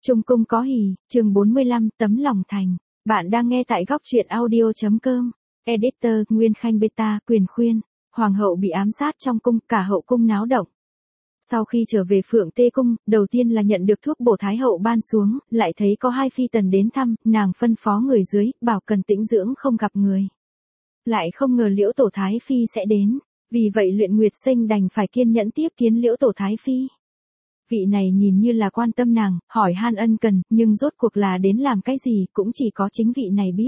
Trung cung có hỉ, chương 45, tấm lòng thành. Bạn đang nghe tại góc truyện audio.com. Editor, Nguyên Khanh Beta, quyền khuyên. Hoàng hậu bị ám sát trong cung, cả hậu cung náo động. Sau khi trở về Phượng Tê Cung, đầu tiên là nhận được thuốc bổ Thái hậu ban xuống, lại thấy có hai phi tần đến thăm, nàng phân phó người dưới, bảo cần tĩnh dưỡng không gặp người. Lại không ngờ Liễu Tổ Thái Phi sẽ đến, vì vậy Luyện Nguyệt Sinh đành phải kiên nhẫn tiếp kiến Liễu Tổ Thái Phi. Vị này nhìn như là quan tâm nàng, hỏi han ân cần, nhưng rốt cuộc là đến làm cái gì cũng chỉ có chính vị này biết.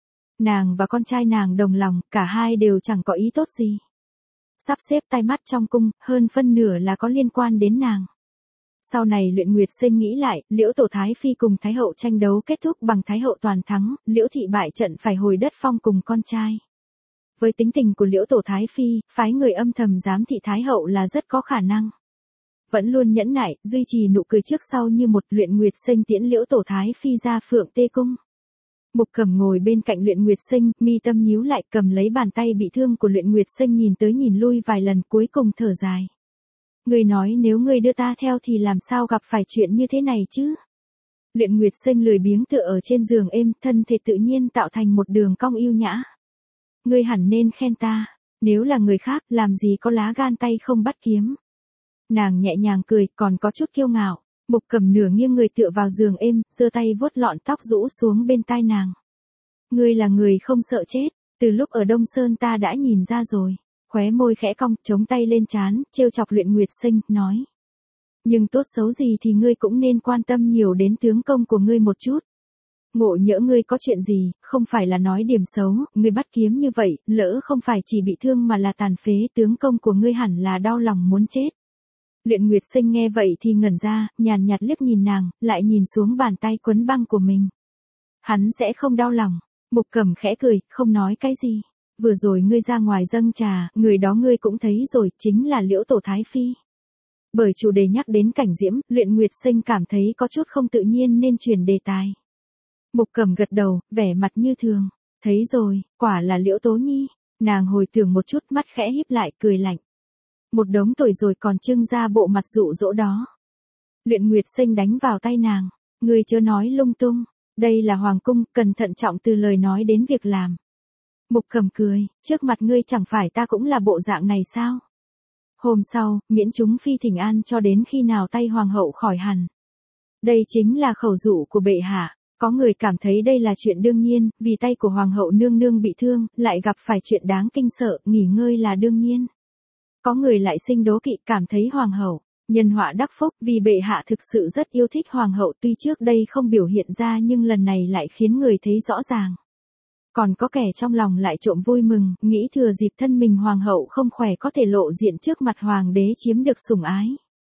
Nàng và con trai nàng đồng lòng, cả hai đều chẳng có ý tốt gì. Sắp xếp tai mắt trong cung, hơn phân nửa là có liên quan đến nàng. Sau này Luyện Nguyệt Sinh nghĩ lại, Liễu Tổ Thái Phi cùng Thái hậu tranh đấu kết thúc bằng Thái hậu toàn thắng, Liễu thị bại trận phải hồi đất phong cùng con trai. Với tính tình của Liễu Tổ Thái Phi, phái người âm thầm giám thị Thái hậu là rất có khả năng. Vẫn luôn nhẫn nại, duy trì nụ cười trước sau như một. Luyện Nguyệt Sinh tiễn Liễu Tổ Thái Phi ra Phượng Tê Cung. Mục Cẩm ngồi bên cạnh Luyện Nguyệt Sinh, mi tâm nhíu lại, cầm lấy bàn tay bị thương của Luyện Nguyệt Sinh nhìn tới nhìn lui vài lần, cuối cùng thở dài. Ngươi nói nếu ngươi đưa ta theo thì làm sao gặp phải chuyện như thế này chứ? Luyện Nguyệt Sinh lười biếng tựa ở trên giường êm, thân thể tự nhiên tạo thành một đường cong yêu nhã. Ngươi hẳn nên khen ta, nếu là người khác, làm gì có lá gan tay không bắt kiếm. Nàng nhẹ nhàng cười, còn có chút kiêu ngạo. Mục Cẩm nửa nghiêng người tựa vào giường êm, giơ tay vuốt lọn tóc rũ xuống bên tai nàng. Ngươi là người không sợ chết, từ lúc ở Đông Sơn ta đã nhìn ra rồi. Khóe môi khẽ cong, chống tay lên trán, trêu chọc Luyện Nguyệt Sinh, nói. Nhưng tốt xấu gì thì ngươi cũng nên quan tâm nhiều đến tướng công của ngươi một chút. Ngộ nhỡ ngươi có chuyện gì, không phải là nói điểm xấu, ngươi bắt kiếm như vậy, lỡ không phải chỉ bị thương mà là tàn phế, tướng công của ngươi hẳn là đau lòng muốn chết. Luyện Nguyệt Sinh nghe vậy thì ngẩn ra, nhàn nhạt liếc nhìn nàng, lại nhìn xuống bàn tay quấn băng của mình. Hắn sẽ không đau lòng. Mục Cẩm khẽ cười, không nói cái gì. Vừa rồi ngươi ra ngoài dâng trà, người đó ngươi cũng thấy rồi, chính là Liễu Tổ Thái Phi. Bởi chủ đề nhắc đến Cảnh Diễm, Luyện Nguyệt Sinh cảm thấy có chút không tự nhiên nên chuyển đề tài. Mục Cẩm gật đầu, vẻ mặt như thường. Thấy rồi, quả là Liễu Tố Nhi. Nàng hồi tưởng một chút, mắt khẽ híp lại, cười lạnh. Một đống tuổi rồi còn trưng ra bộ mặt dụ dỗ đó. Luyện Nguyệt Sinh đánh vào tay nàng. Ngươi chớ nói lung tung. Đây là hoàng cung, cần thận trọng từ lời nói đến việc làm. Mục Cẩm cười, trước mặt ngươi chẳng phải ta cũng là bộ dạng này sao? Hôm sau, miễn chúng phi thỉnh an cho đến khi nào tay hoàng hậu khỏi hẳn. Đây chính là khẩu dụ của bệ hạ. Có người cảm thấy đây là chuyện đương nhiên, vì tay của hoàng hậu nương nương bị thương, lại gặp phải chuyện đáng kinh sợ, nghỉ ngơi là đương nhiên. Có người lại sinh đố kỵ, cảm thấy hoàng hậu nhân họa đắc phúc, vì bệ hạ thực sự rất yêu thích hoàng hậu, tuy trước đây không biểu hiện ra nhưng lần này lại khiến người thấy rõ ràng. Còn có kẻ trong lòng lại trộm vui mừng, nghĩ thừa dịp thân mình hoàng hậu không khỏe có thể lộ diện trước mặt hoàng đế chiếm được sủng ái.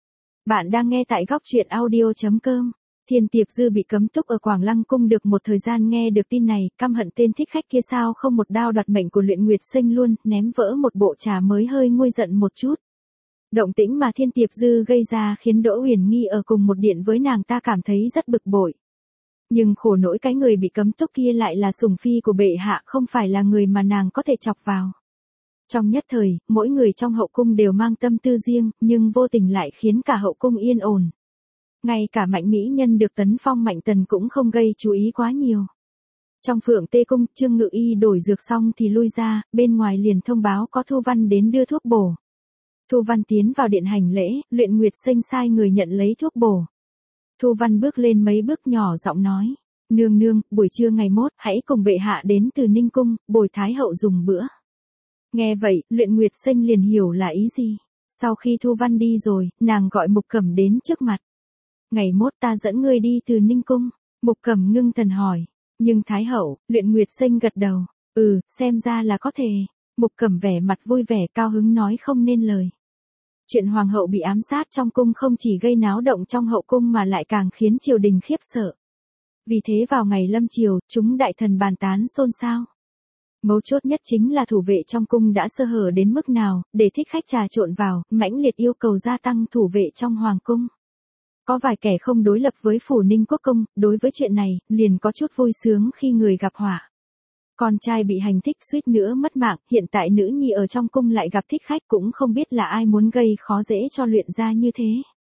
Bạn đang nghe tại góc truyện audio.com. Thiên Tiệp Dư bị cấm túc ở Quảng Lăng cung được một thời gian, nghe được tin này, căm hận tên thích khách kia sao không một đao đoạt mệnh của Luyện Nguyệt Sinh luôn, ném vỡ một bộ trà mới hơi nguôi giận một chút. Động tĩnh mà Thiên Tiệp Dư gây ra khiến Đỗ Huyền Nghi ở cùng một điện với nàng ta cảm thấy rất bực bội. Nhưng khổ nỗi cái người bị cấm túc kia lại là sủng phi của bệ hạ, không phải là người mà nàng có thể chọc vào. Trong nhất thời, mỗi người trong hậu cung đều mang tâm tư riêng, nhưng vô tình lại khiến cả hậu cung yên ổn. Ngay cả Mạnh mỹ nhân được tấn phong Mạnh Tần cũng không gây chú ý quá nhiều. Trong Phượng Tê Cung, Trương Ngự Y đổi dược xong thì lui ra, bên ngoài liền thông báo có Thu Văn đến đưa thuốc bổ. Thu Văn tiến vào điện hành lễ, Luyện Nguyệt Sinh sai người nhận lấy thuốc bổ. Thu Văn bước lên mấy bước nhỏ giọng nói, nương nương, buổi trưa ngày mốt, hãy cùng bệ hạ đến từ Ninh Cung, bồi Thái hậu dùng bữa. Nghe vậy, Luyện Nguyệt Sinh liền hiểu là ý gì. Sau khi Thu Văn đi rồi, nàng gọi Mục Cẩm đến trước mặt. Ngày mốt ta dẫn ngươi đi từ Ninh Cung. Mục Cẩm ngưng thần hỏi. Nhưng Thái hậu, Luyện Nguyệt Sinh gật đầu. Xem ra là có thể. Mục Cẩm vẻ mặt vui vẻ cao hứng nói không nên lời. Chuyện hoàng hậu bị ám sát trong cung không chỉ gây náo động trong hậu cung mà lại càng khiến triều đình khiếp sợ. Vì thế vào ngày lâm triều, chúng đại thần bàn tán xôn xao. Mấu chốt nhất chính là thủ vệ trong cung đã sơ hở đến mức nào, để thích khách trà trộn vào, mãnh liệt yêu cầu gia tăng thủ vệ trong hoàng cung. Có vài kẻ không đối lập với phủ Ninh Quốc công, đối với chuyện này, liền có chút vui sướng khi người gặp họa. Con trai bị hành thích suýt nữa mất mạng, hiện tại nữ nhi ở trong cung lại gặp thích khách, cũng không biết là ai muốn gây khó dễ cho Luyện gia như thế.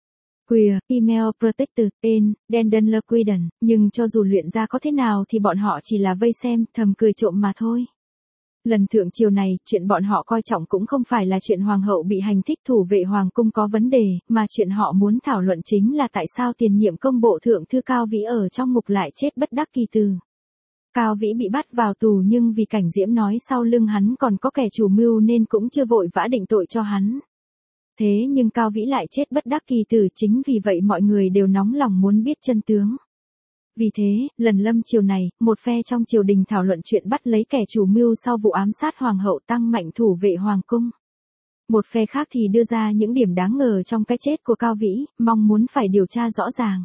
Queer, Female Protected, and Gender Equident, nhưng cho dù luyện ra có thế nào thì bọn họ chỉ là vây xem, thầm cười trộm mà thôi. Lần thượng triều này, chuyện bọn họ coi trọng cũng không phải là chuyện hoàng hậu bị hành thích thủ vệ hoàng cung có vấn đề, mà chuyện họ muốn thảo luận chính là tại sao tiền nhiệm công bộ thượng thư Cao Vĩ ở trong ngục lại chết bất đắc kỳ tử. Cao Vĩ bị bắt vào tù nhưng vì Cảnh Diễm nói sau lưng hắn còn có kẻ chủ mưu nên cũng chưa vội vã định tội cho hắn. Thế nhưng Cao Vĩ lại chết bất đắc kỳ tử, chính vì vậy mọi người đều nóng lòng muốn biết chân tướng. Vì thế, lần lâm triều này, một phe trong triều đình thảo luận chuyện bắt lấy kẻ chủ mưu sau vụ ám sát hoàng hậu tăng mạnh thủ vệ hoàng cung. Một phe khác thì đưa ra những điểm đáng ngờ trong cái chết của Cao Vĩ, mong muốn phải điều tra rõ ràng.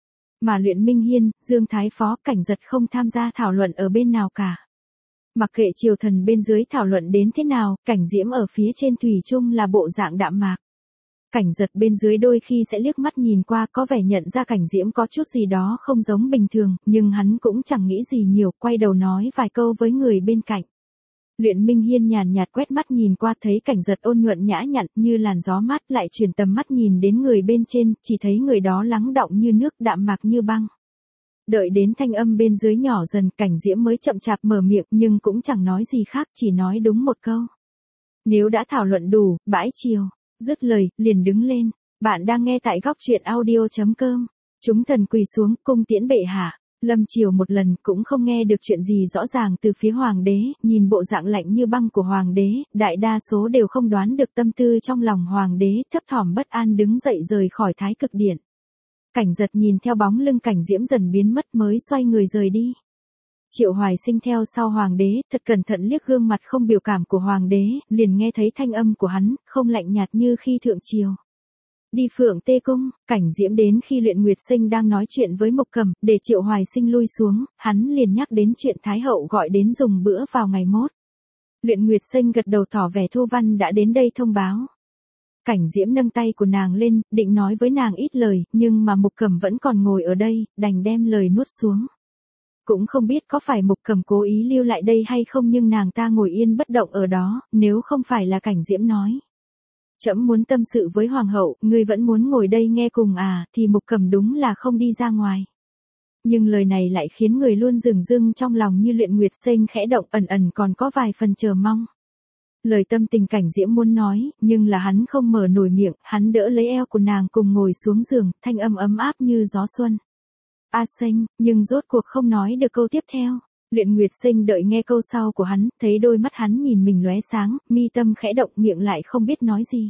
Mà Luyện Minh Hiên, Dương Thái Phó, Cảnh Giật không tham gia thảo luận ở bên nào cả. Mặc kệ triều thần bên dưới thảo luận đến thế nào, Cảnh Diễm ở phía trên thủy chung là bộ dạng đạm mạc. Cảnh Giật bên dưới đôi khi sẽ liếc mắt nhìn qua, có vẻ nhận ra Cảnh Diễm có chút gì đó không giống bình thường, nhưng hắn cũng chẳng nghĩ gì nhiều, quay đầu nói vài câu với người bên cạnh. Luyện Minh Hiên nhàn nhạt quét mắt nhìn qua, thấy Cảnh Giật ôn nhuận nhã nhặn như làn gió mát, lại chuyển tầm mắt nhìn đến người bên trên, chỉ thấy người đó lắng đọng như nước, đạm mạc như băng. Đợi đến thanh âm bên dưới nhỏ dần, Cảnh Diễm mới chậm chạp mở miệng, nhưng cũng chẳng nói gì khác, chỉ nói đúng một câu. Nếu đã thảo luận đủ, bãi triều. Dứt lời, liền đứng lên. Bạn đang nghe tại góc truyện audio.com. Chúng thần quỳ xuống, cung tiễn bệ hạ. Lâm triều một lần cũng không nghe được chuyện gì rõ ràng từ phía hoàng đế, nhìn bộ dạng lạnh như băng của hoàng đế, đại đa số đều không đoán được tâm tư trong lòng hoàng đế, thấp thỏm bất an đứng dậy rời khỏi Thái Cực Điện. Cảnh Giật nhìn theo bóng lưng Cảnh Diễm dần biến mất mới xoay người rời đi. Triệu Hoài Sinh theo sau hoàng đế, thật cẩn thận liếc gương mặt không biểu cảm của hoàng đế, liền nghe thấy thanh âm của hắn, không lạnh nhạt như khi thượng triều. Đi Phượng Tê Cung, Cảnh Diễm đến khi Luyện Nguyệt Sinh đang nói chuyện với Mộc Cầm, để Triệu Hoài Sinh lui xuống, hắn liền nhắc đến chuyện Thái Hậu gọi đến dùng bữa vào ngày mốt. Luyện Nguyệt Sinh gật đầu tỏ vẻ Thu Văn đã đến đây thông báo. Cảnh Diễm nâng tay của nàng lên, định nói với nàng ít lời, nhưng mà Mộc Cầm vẫn còn ngồi ở đây, đành đem lời nuốt xuống. Cũng không biết có phải Mộc Cầm cố ý lưu lại đây hay không, nhưng nàng ta ngồi yên bất động ở đó, nếu không phải là Cảnh Diễm nói. Trẫm muốn tâm sự với hoàng hậu, ngươi vẫn muốn ngồi đây nghe cùng à, thì Mộc Cầm đúng là không đi ra ngoài. Nhưng lời này lại khiến người luôn dửng dưng trong lòng như Luyện Nguyệt Sinh khẽ động, ẩn ẩn còn có vài phần chờ mong. Lời tâm tình Cảnh Diễm muốn nói, nhưng là hắn không mở nổi miệng, hắn đỡ lấy eo của nàng cùng ngồi xuống giường, thanh âm ấm áp như gió xuân. A Sinh, nhưng rốt cuộc không nói được câu tiếp theo. Luyện Nguyệt Sinh đợi nghe câu sau của hắn, thấy đôi mắt hắn nhìn mình lóe sáng, mi tâm khẽ động, miệng lại không biết nói gì.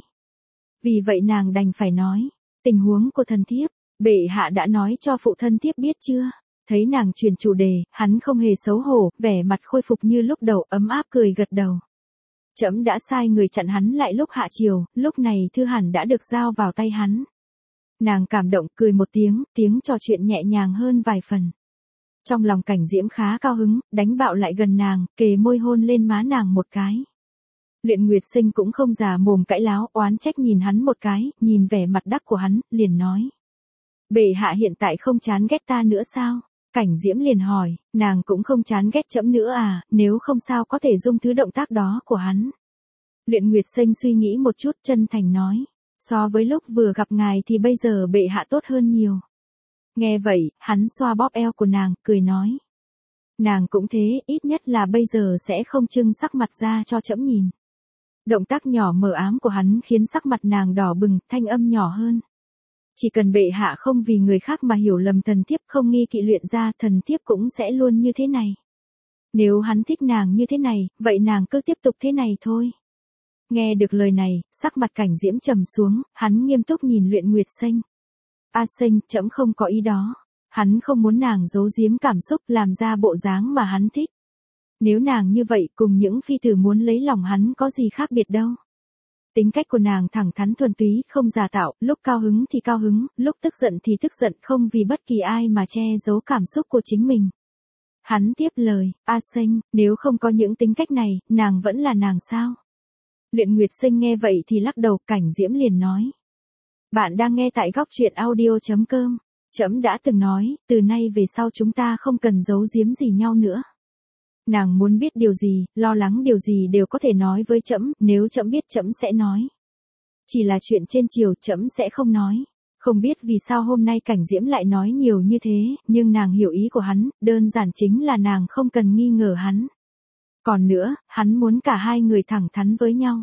Vì vậy nàng đành phải nói, tình huống của thần thiếp, bệ hạ đã nói cho phụ thân thiếp biết chưa? Thấy nàng chuyển chủ đề, hắn không hề xấu hổ, vẻ mặt khôi phục như lúc đầu, ấm áp cười gật đầu. Trẫm đã sai người chặn hắn lại lúc hạ triều, lúc này thư hẳn đã được giao vào tay hắn. Nàng cảm động, cười một tiếng trò chuyện nhẹ nhàng hơn vài phần. Trong lòng Cảnh Diễm khá cao hứng, đánh bạo lại gần nàng, kề môi hôn lên má nàng một cái. Luyện Nguyệt Sinh cũng không già mồm cãi láo, oán trách nhìn hắn một cái, nhìn vẻ mặt đắc của hắn, liền nói. Bệ hạ hiện tại không chán ghét ta nữa sao? Cảnh Diễm liền hỏi, nàng cũng không chán ghét trẫm nữa à, nếu không sao có thể dung thứ động tác đó của hắn. Luyện Nguyệt Sinh suy nghĩ một chút, chân thành nói. So với lúc vừa gặp ngài thì bây giờ bệ hạ tốt hơn nhiều. Nghe vậy, hắn xoa bóp eo của nàng, cười nói. Nàng cũng thế, ít nhất là bây giờ sẽ không trưng sắc mặt ra cho trẫm nhìn. Động tác nhỏ mờ ám của hắn khiến sắc mặt nàng đỏ bừng, thanh âm nhỏ hơn. Chỉ cần bệ hạ không vì người khác mà hiểu lầm thần thiếp, không nghi kỵ luyện ra, thần thiếp cũng sẽ luôn như thế này. Nếu hắn thích nàng như thế này, vậy nàng cứ tiếp tục thế này thôi. Nghe được lời này, sắc mặt Cảnh Diễm trầm xuống, hắn nghiêm túc nhìn Luyện Nguyệt Sinh. A Sinh, trẫm không có ý đó. Hắn không muốn nàng giấu giếm cảm xúc, làm ra bộ dáng mà hắn thích. Nếu nàng như vậy, cùng những phi tử muốn lấy lòng hắn có gì khác biệt đâu. Tính cách của nàng thẳng thắn thuần túy, không giả tạo, lúc cao hứng thì cao hứng, lúc tức giận thì tức giận, không vì bất kỳ ai mà che giấu cảm xúc của chính mình. Hắn tiếp lời, A Sinh, nếu không có những tính cách này, nàng vẫn là nàng sao? Luyện Nguyệt Sinh nghe vậy thì lắc đầu, Cảnh Diễm liền nói. Bạn đang nghe tại góc truyện audio.com. Trẫm đã từng nói, từ nay về sau chúng ta không cần giấu giếm gì nhau nữa. Nàng muốn biết điều gì, lo lắng điều gì đều có thể nói với trẫm, nếu trẫm biết trẫm sẽ nói. Chỉ là chuyện trên triều trẫm sẽ không nói. Không biết vì sao hôm nay Cảnh Diễm lại nói nhiều như thế, nhưng nàng hiểu ý của hắn, đơn giản chính là nàng không cần nghi ngờ hắn. Còn nữa, hắn muốn cả hai người thẳng thắn với nhau.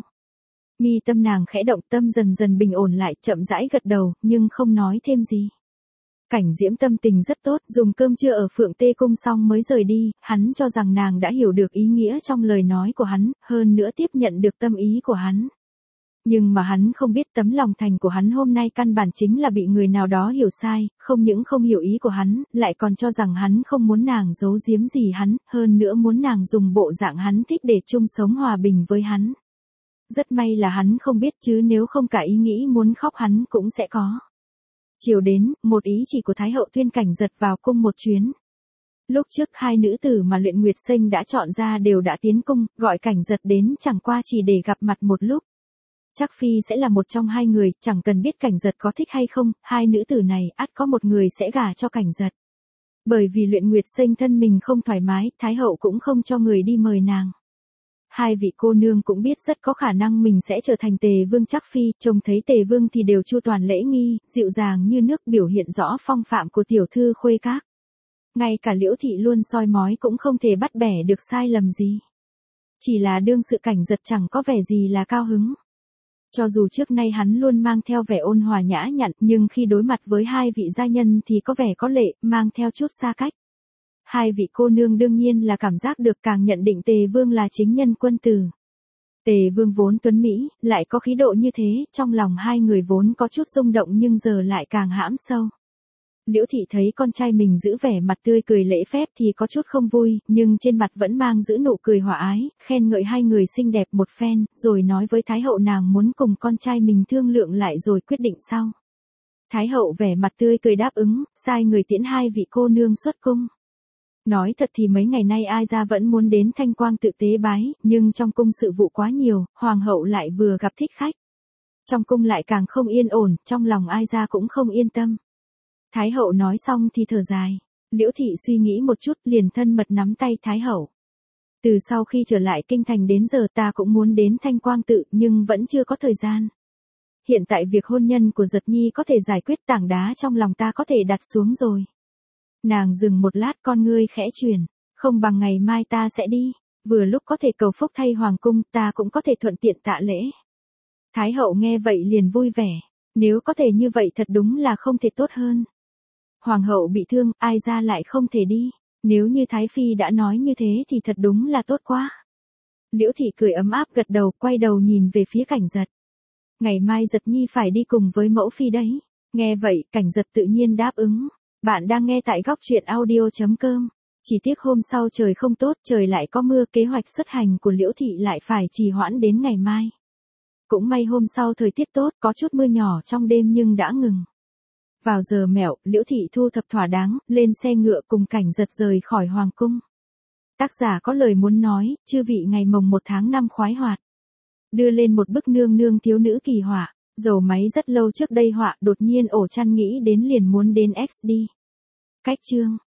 Mi tâm nàng khẽ động, tâm dần dần bình ổn lại, chậm rãi gật đầu, nhưng không nói thêm gì. Cảnh Diễm tâm tình rất tốt, dùng cơm trưa ở Phượng Tê Cung xong mới rời đi, hắn cho rằng nàng đã hiểu được ý nghĩa trong lời nói của hắn, hơn nữa tiếp nhận được tâm ý của hắn. Nhưng mà hắn không biết tấm lòng thành của hắn hôm nay căn bản chính là bị người nào đó hiểu sai, không những không hiểu ý của hắn, lại còn cho rằng hắn không muốn nàng giấu giếm gì hắn, hơn nữa muốn nàng dùng bộ dạng hắn thích để chung sống hòa bình với hắn. Rất may là hắn không biết, chứ nếu không cả ý nghĩ muốn khóc hắn cũng sẽ có. Chiều đến, một ý chỉ của Thái hậu tuyên Cảnh Giật vào cung một chuyến. Lúc trước hai nữ tử mà Luyện Nguyệt Sinh đã chọn ra đều đã tiến cung, gọi Cảnh Giật đến chẳng qua chỉ để gặp mặt một lúc. Chắc phi sẽ là một trong hai người, chẳng cần biết Cảnh Giật có thích hay không, hai nữ tử này ắt có một người sẽ gả cho Cảnh Giật. Bởi vì Luyện Nguyệt Sinh thân mình không thoải mái, Thái hậu cũng không cho người đi mời nàng. Hai vị cô nương cũng biết rất có khả năng mình sẽ trở thành Tề Vương Trác phi, trông thấy Tề Vương thì đều chu toàn lễ nghi, dịu dàng như nước, biểu hiện rõ phong phạm của tiểu thư khuê các. Ngay cả Liễu thị luôn soi mói cũng không thể bắt bẻ được sai lầm gì. Chỉ là đương sự Cảnh Giật chẳng có vẻ gì là cao hứng. Cho dù trước nay hắn luôn mang theo vẻ ôn hòa nhã nhặn, nhưng khi đối mặt với hai vị gia nhân thì có vẻ có lệ, mang theo chút xa cách. Hai vị cô nương đương nhiên là cảm giác được, càng nhận định Tề Vương là chính nhân quân tử. Tề Vương vốn tuấn Mỹ, lại có khí độ như thế, trong lòng hai người vốn có chút rung động nhưng giờ lại càng hãm sâu. Liễu thị thấy con trai mình giữ vẻ mặt tươi cười lễ phép thì có chút không vui, nhưng trên mặt vẫn mang giữ nụ cười hòa ái, khen ngợi hai người xinh đẹp một phen, rồi nói với Thái hậu nàng muốn cùng con trai mình thương lượng lại rồi quyết định sau. Thái hậu vẻ mặt tươi cười đáp ứng, sai người tiễn hai vị cô nương xuất cung. Nói thật thì mấy ngày nay ai ra vẫn muốn đến Thanh Quang tự tế bái, nhưng trong cung sự vụ quá nhiều, hoàng hậu lại vừa gặp thích khách. Trong cung lại càng không yên ổn, trong lòng ai ra cũng không yên tâm. Thái hậu nói xong thì thở dài. Liễu thị suy nghĩ một chút liền thân mật nắm tay Thái hậu. Từ sau khi trở lại kinh thành đến giờ ta cũng muốn đến Thanh Quang tự nhưng vẫn chưa có thời gian. Hiện tại việc hôn nhân của Giật Nhi có thể giải quyết, tảng đá trong lòng ta có thể đặt xuống rồi. Nàng dừng một lát, con ngươi khẽ chuyển, không bằng ngày mai ta sẽ đi, vừa lúc có thể cầu phúc thay hoàng cung, ta cũng có thể thuận tiện tạ lễ. Thái hậu nghe vậy liền vui vẻ, nếu có thể như vậy thật đúng là không thể tốt hơn. Hoàng hậu bị thương, ai ra lại không thể đi, nếu như Thái phi đã nói như thế thì thật đúng là tốt quá. Liễu thị cười ấm áp gật đầu, quay đầu nhìn về phía Cảnh Giật. Ngày mai Giật Nhi phải đi cùng với mẫu phi đấy. Nghe vậy, Cảnh Giật tự nhiên đáp ứng. Bạn đang nghe tại góc truyện audio.com. Chỉ tiếc hôm sau trời không tốt, trời lại có mưa, kế hoạch xuất hành của Liễu thị lại phải trì hoãn đến ngày mai. Cũng may hôm sau thời tiết tốt, có chút mưa nhỏ trong đêm nhưng đã ngừng. Vào giờ mẹo, Liễu thị thu thập thỏa đáng, lên xe ngựa cùng Cảnh Giật rời khỏi hoàng cung. Tác giả có lời muốn nói, chư vị ngày mồng 1 tháng 5 khoái hoạt. Đưa lên một bức nương nương thiếu nữ kỳ họa, dầu máy rất lâu trước đây họa, đột nhiên ổ chăn nghĩ đến liền muốn đến XD. Cách chương